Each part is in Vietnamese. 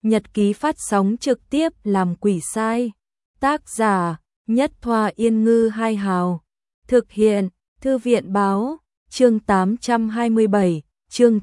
Nhật ký phát sóng trực tiếp làm quỷ sai. Tác giả Nhất Thoa Yên Ngư Hai Hào. Thực hiện Thư viện Báo. Chương 827, chương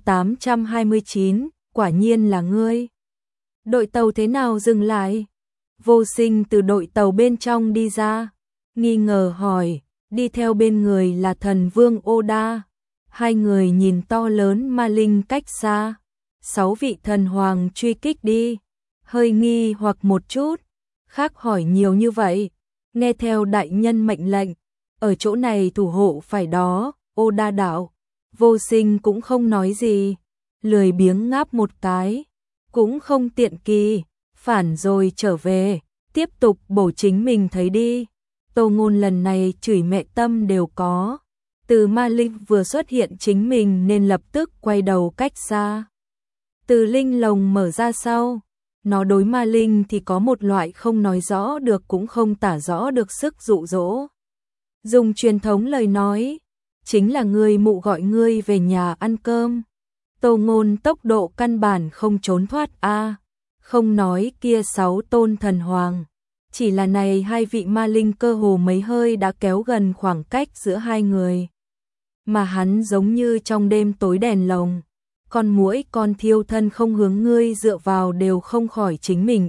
829, quả nhiên là ngươi. Đội tàu thế nào dừng lại? Vô Sinh từ đội tàu bên trong đi ra, nghi ngờ hỏi, đi theo bên người là thần vương Oda. Hai người nhìn to lớn ma linh cách xa. 6 vị thần hoàng truy kích đi. Hơi nghi hoặc một chút, khác hỏi nhiều như vậy. Nghe theo đại nhân mệnh lệnh, ở chỗ này thủ hộ phải đó, Oda đạo. Vô Sinh cũng không nói gì, lười biếng ngáp một cái, cũng không tiện kỳ, phản rồi trở về, tiếp tục bổ chính mình thấy đi. Tô Ngôn lần này chửi mẹ tâm đều có. Từ ma linh vừa xuất hiện chính mình nên lập tức quay đầu cách xa. Từ linh lồng mở ra sau, nó đối ma linh thì có một loại không nói rõ được cũng không tả rõ được sức dụ dỗ. Dùng truyền thống lời nói, chính là người mụ gọi ngươi về nhà ăn cơm. Tô Ngôn tốc độ căn bản không trốn thoát không nói kia 6 tôn thần hoàng, chỉ là này hai vị ma linh cơ hồ mấy hơi đã kéo gần khoảng cách giữa hai người. Mà hắn giống như trong đêm tối đèn lồng, con muỗi con thiêu thân không hướng ngươi dựa vào đều không khỏi chính mình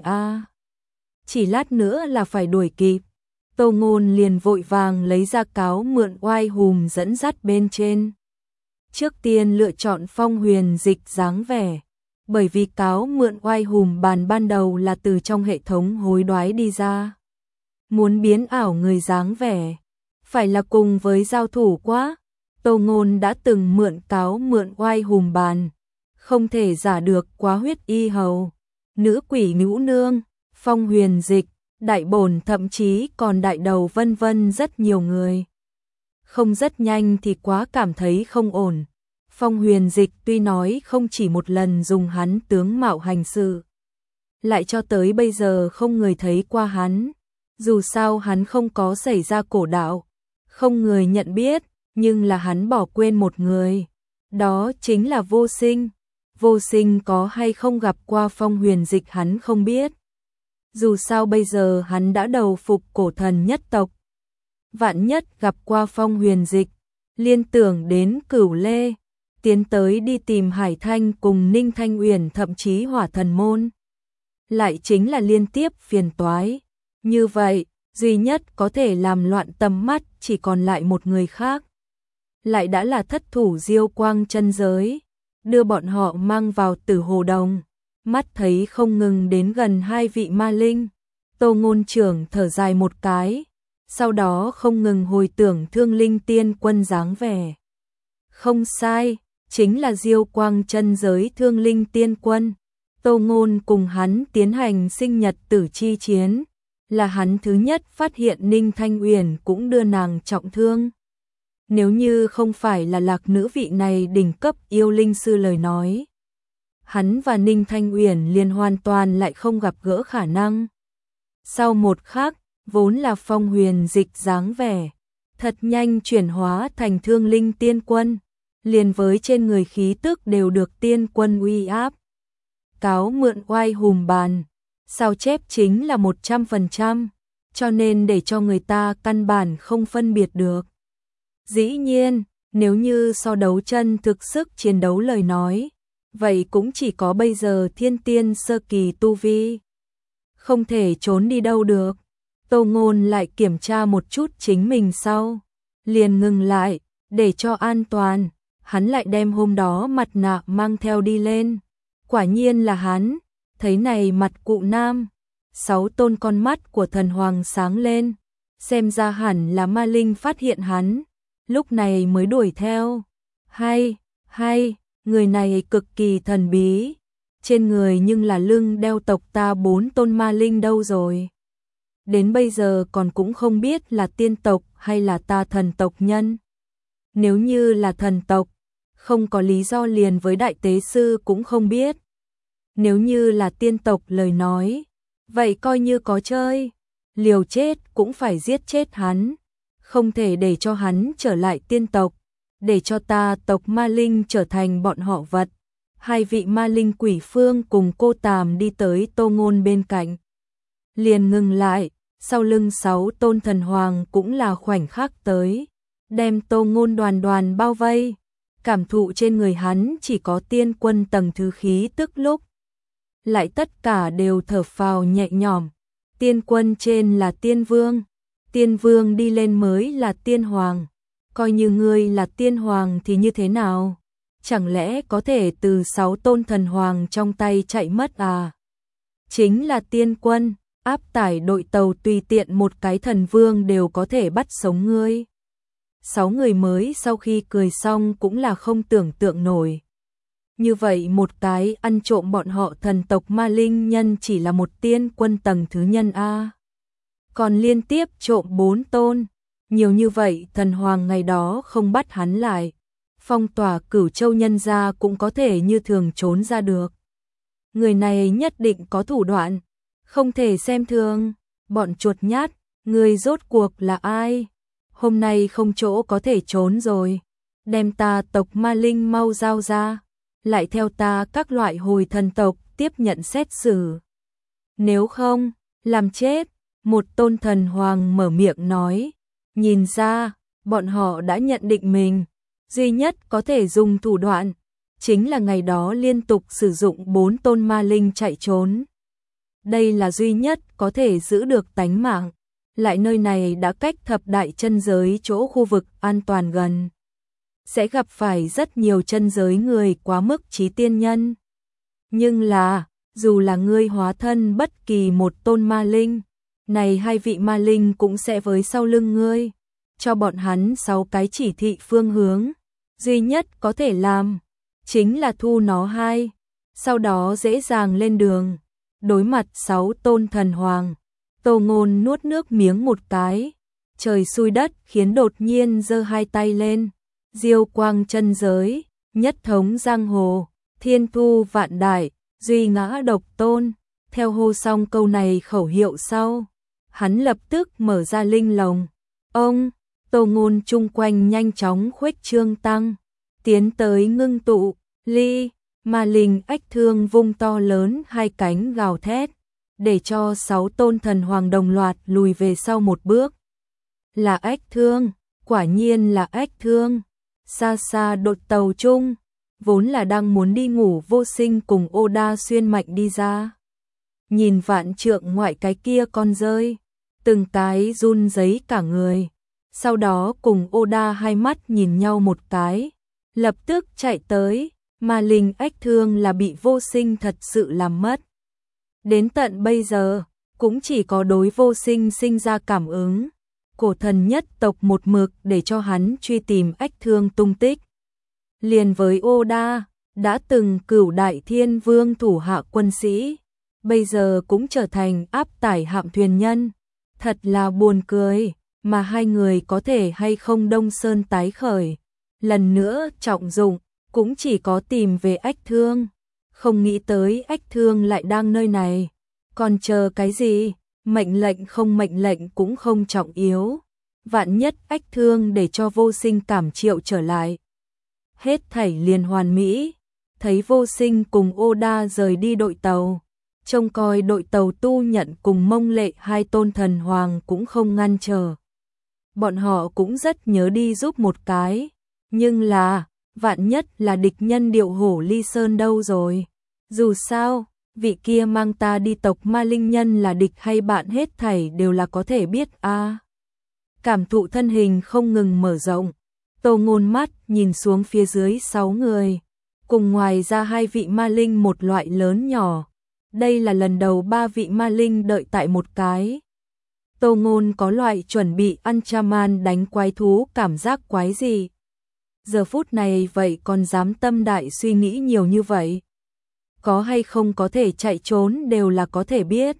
Chỉ lát nữa là phải đuổi kịp. Tô Ngôn liền vội vàng lấy ra cáo mượn oai hùm dẫn dắt bên trên. Trước tiên lựa chọn phong huyền dịch dáng vẻ, bởi vì cáo mượn oai hùm ban đầu là từ trong hệ thống hối đoái đi ra. Muốn biến ảo người dáng vẻ, phải là cùng với giao thủ quá. Tô Ngôn đã từng mượn cáo mượn oai hùm không thể giả được quá huyết y hầu, nữ quỷ ngũ nương, phong huyền dịch, đại bổn thậm chí còn đại đầu vân vân rất nhiều người. Không rất nhanh thì quá cảm thấy không ổn. Phong huyền dịch tuy nói không chỉ một lần dùng hắn tướng mạo hành sự, lại cho tới bây giờ không người thấy qua hắn. Dù sao hắn không có xảy ra cổ đạo, không người nhận biết, nhưng là hắn bỏ quên một người. Đó chính là Vô Sinh. Vô Sinh có hay không gặp qua phong huyền dịch hắn không biết. Dù sao bây giờ hắn đã đầu phục cổ thần nhất tộc. Vạn nhất gặp qua phong huyền dịch, liên tưởng đến Cửu Lê, tiến tới đi tìm Hải Thanh cùng Ninh Thanh Uyển thậm chí Hỏa Thần Môn. Lại chính là liên tiếp phiền toái. Như vậy, duy nhất có thể làm loạn tầm mắt chỉ còn lại một người khác. Lại đã là thất thủ Diêu Quang chân giới, đưa bọn họ mang vào Tử Hồ Đồng. Mắt thấy không ngừng đến gần hai vị ma linh, Tô Ngôn trưởng thở dài một cái, sau đó không ngừng hồi tưởng Thương Linh Tiên Quân dáng vẻ. Không sai, chính là Diêu Quang chân giới Thương Linh Tiên Quân. Tô Ngôn cùng hắn tiến hành sinh nhật tử chi chiến, là hắn thứ nhất phát hiện Ninh Thanh Uyển cũng đưa nàng trọng thương. Nếu như không phải là Lạc nữ vị này đỉnh cấp yêu linh sư lời nói, hắn và Ninh Thanh Uyển liền hoàn toàn lại không gặp gỡ khả năng. Sau một khắc, vốn là phong huyền dịch dáng vẻ, thật nhanh chuyển hóa thành Thương Linh Tiên Quân, liền với trên người khí tức đều được tiên quân uy áp. Cáo mượn oai hùm sao chép chính là 100%, cho nên để cho người ta căn bản không phân biệt được. Dĩ nhiên, nếu như so đấu chân thực sức chiến đấu lời nói, vậy cũng chỉ có bây giờ thiên tiên sơ kỳ tu vi. Không thể trốn đi đâu được. Tô Ngôn lại kiểm tra một chút chính mình sau, liền ngừng lại, để cho an toàn, hắn lại đem hôm đó mặt nạ mang theo đi lên. Quả nhiên là hắn, thấy này mặt cụ nam, 6 tôn con mắt của thần hoàng sáng lên, xem ra hẳn là ma linh phát hiện hắn, lúc này mới đuổi theo. Hay, người này cực kỳ thần bí, trên người nhưng là lưng đeo tộc ta 4 tôn ma linh đâu rồi. Đến bây giờ còn cũng không biết là tiên tộc hay là ta thần tộc nhân. Nếu như là thần tộc, không có lý do liền với đại tế sư cũng không biết. Nếu như là tiên tộc lời nói, vậy coi như có chơi, liều chết cũng phải giết chết hắn, không thể để cho hắn trở lại tiên tộc, để cho ta tộc ma linh trở thành bọn họ vật. Hai vị ma linh quỷ phương cùng cô Tàm đi tới Tô Ngôn bên cạnh. Liền ngừng lại, sau lưng 6 tôn thần hoàng cũng là khoảnh khắc tới, đem Tô Ngôn đoàn đoàn bao vây. Cảm thụ trên người hắn chỉ có tiên quân tầng thứ khí tức lúc. Lại tất cả đều thở phào nhẹ nhõm. Tiên quân trên là tiên vương đi lên mới là tiên hoàng. Coi như ngươi là tiên hoàng thì như thế nào? Chẳng lẽ có thể từ 6 tôn thần hoàng trong tay chạy mất à? Chính là tiên quân, áp tải đội tàu tùy tiện một cái thần vương đều có thể bắt sống ngươi. 6 người mới sau khi cười xong cũng là không tưởng tượng nổi. Như vậy một cái ăn trộm bọn họ thần tộc ma linh nhân chỉ là một tiên quân tầng thứ nhân A. Còn liên tiếp trộm 4 tôn. Nhiều như vậy thần hoàng ngày đó không bắt hắn lại. Phong tỏa Cửu Châu nhân ra cũng có thể như thường trốn ra được. Người này nhất định có thủ đoạn. Không thể xem thường. Bọn chuột nhát, người rốt cuộc là ai? Hôm nay không chỗ có thể trốn rồi. Đem ta tộc ma linh mau giao ra. Lại theo ta các loại hồi thần tộc tiếp nhận xét xử. Nếu không, làm chết. Một tôn thần hoàng mở miệng nói. Nhìn ra, bọn họ đã nhận định mình. Duy nhất có thể dùng thủ đoạn. Chính là ngày đó liên tục sử dụng 4 tôn ma linh chạy trốn. Đây là duy nhất có thể giữ được tánh mạng. Lại nơi này đã cách thập đại chân giới chỗ khu vực an toàn gần. Sẽ gặp phải rất nhiều chân giới người quá mức trí tiên nhân. Nhưng là, dù là ngươi hóa thân bất kỳ một tôn ma linh, này hai vị ma linh cũng sẽ với sau lưng ngươi, cho bọn hắn 6 cái chỉ thị phương hướng. Duy nhất có thể làm, chính là thu nó hai, sau đó dễ dàng lên đường. Đối mặt 6 tôn thần hoàng, Tô Ngôn nuốt nước miếng một cái, trời xui đất khiến đột nhiên giơ hai tay lên. Diêu quang chân giới, nhất thống giang hồ, thiên thu vạn đại, duy ngã độc tôn. Theo hô xong câu này khẩu hiệu sau, hắn lập tức mở ra linh lồng. Ông, Tô Ngôn chung quanh nhanh chóng khuếch trương tăng, tiến tới ngưng tụ, ly, ma linh ách thương vung to lớn hai cánh gào thét, để cho 6 tôn thần hoàng đồng loạt lùi về sau một bước. Là ách thương, quả nhiên là ách thương. Xa xa đột tàu chung, vốn là đang muốn đi ngủ Vô Sinh cùng Oda xuyên mạnh đi ra. Nhìn vạn trượng ngoại cái kia con rơi, từng cái run rẩy cả người. Sau đó cùng Oda hai mắt nhìn nhau một cái, lập tức chạy tới. Ma linh ách thương là bị Vô Sinh thật sự làm mất. Đến tận bây giờ, cũng chỉ có đối Vô Sinh sinh ra cảm ứng. Cổ thần nhất tộc một mực để cho hắn truy tìm ách thương tung tích. Liền với Oda, đã từng cửu đại thiên vương thủ hạ quân sĩ, bây giờ cũng trở thành áp tải hạm thuyền nhân. Thật là buồn cười, mà hai người có thể hay không Đông Sơn tái khởi. Lần nữa trọng dụng, cũng chỉ có tìm về ách thương. Không nghĩ tới ách thương lại đang nơi này. Còn chờ cái gì? Mệnh lệnh không mệnh lệnh cũng không trọng yếu. Vạn nhất ách thương để cho Vô Sinh cảm triệu trở lại. Hết thảy liền hoàn mỹ. Thấy Vô Sinh cùng Oda rời đi đội tàu. Trông coi đội tàu tu nhận cùng Mông Lệ hai tôn thần hoàng cũng không ngăn trở. Bọn họ cũng rất nhớ đi giúp một cái. Nhưng là, vạn nhất là địch nhân điệu hổ ly sơn đâu rồi. Dù sao, vị kia mang ta đi tộc ma linh nhân là địch hay bạn hết thảy đều là có thể biết a. Cảm thụ thân hình không ngừng mở rộng, Tô Ngôn mắt nhìn xuống phía dưới 6 người, cùng ngoài ra hai vị ma linh một loại lớn nhỏ. Đây là lần đầu 3 vị ma linh đợi tại một cái. Tô Ngôn có loại chuẩn bị ăn chaman đánh quái thú cảm giác quái gì. Giờ phút này vậy còn dám tâm đại suy nghĩ nhiều như vậy. Có hay không có thể chạy trốn đều là có thể biết.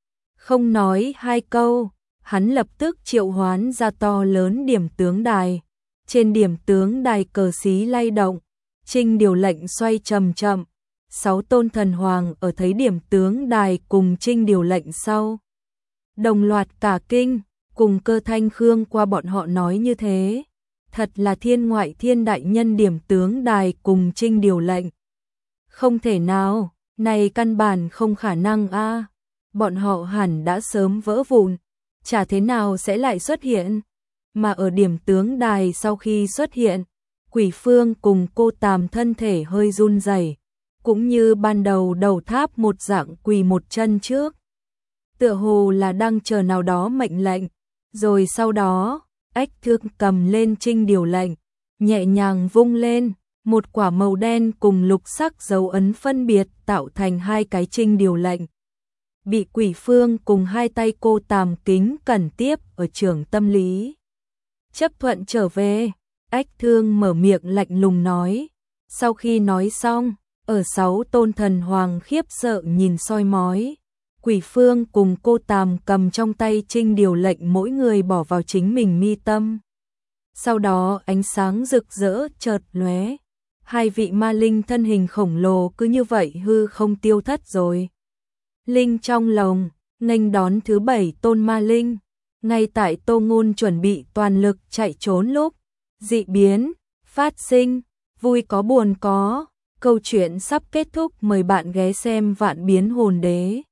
Không nói hai câu, hắn lập tức triệu hoán ra to lớn điểm tướng đài. Trên điểm tướng đài cờ xí lay động, trinh điều lệnh xoay chậm chậm. 6 tôn thần hoàng ở thấy điểm tướng đài cùng trinh điều lệnh sau. Đồng loạt cả kinh, cùng Cơ Thanh Khương qua bọn họ nói như thế. Thật là thiên ngoại thiên đại nhân điểm tướng đài cùng trinh điều lệnh. Không thể nào, này căn bản không khả năng a. Bọn họ hẳn đã sớm vỡ vụn, chả thế nào sẽ lại xuất hiện. Mà ở điểm tướng đài sau khi xuất hiện, Quỷ Phương cùng cô Tàm thân thể hơi run rẩy, cũng như ban đầu đầu tháp một dạng quỳ một chân trước. Tựa hồ là đang chờ nào đó mệnh lệnh, rồi sau đó, Ách Thương cầm lên trinh điều lệnh, nhẹ nhàng vung lên, một quả màu đen cùng lục sắc dấu ấn phân biệt tạo thành hai cái trinh điều lệnh. Bị Quỷ Phương cùng hai tay cô Tàm kính cẩn tiếp ở trường tâm lý. Chấp thuận trở về, Ách Thương mở miệng lạnh lùng nói. Sau khi nói xong, ở 6 tôn thần hoàng khiếp sợ nhìn soi mói. Quỷ Phương cùng cô Tàm cầm trong tay trinh điều lệnh mỗi người bỏ vào chính mình mi tâm. Sau đó ánh sáng rực rỡ chợt lóe, hai vị ma linh thân hình khổng lồ cứ như vậy hư không tiêu thất rồi. Linh trong lồng, nghênh đón thứ 7 tôn ma linh. Ngay tại Tô Ngôn chuẩn bị toàn lực chạy trốn lúc, dị biến, phát sinh, vui có buồn có, câu chuyện sắp kết thúc, mời bạn ghé xem Vạn Biến Hồn Đế.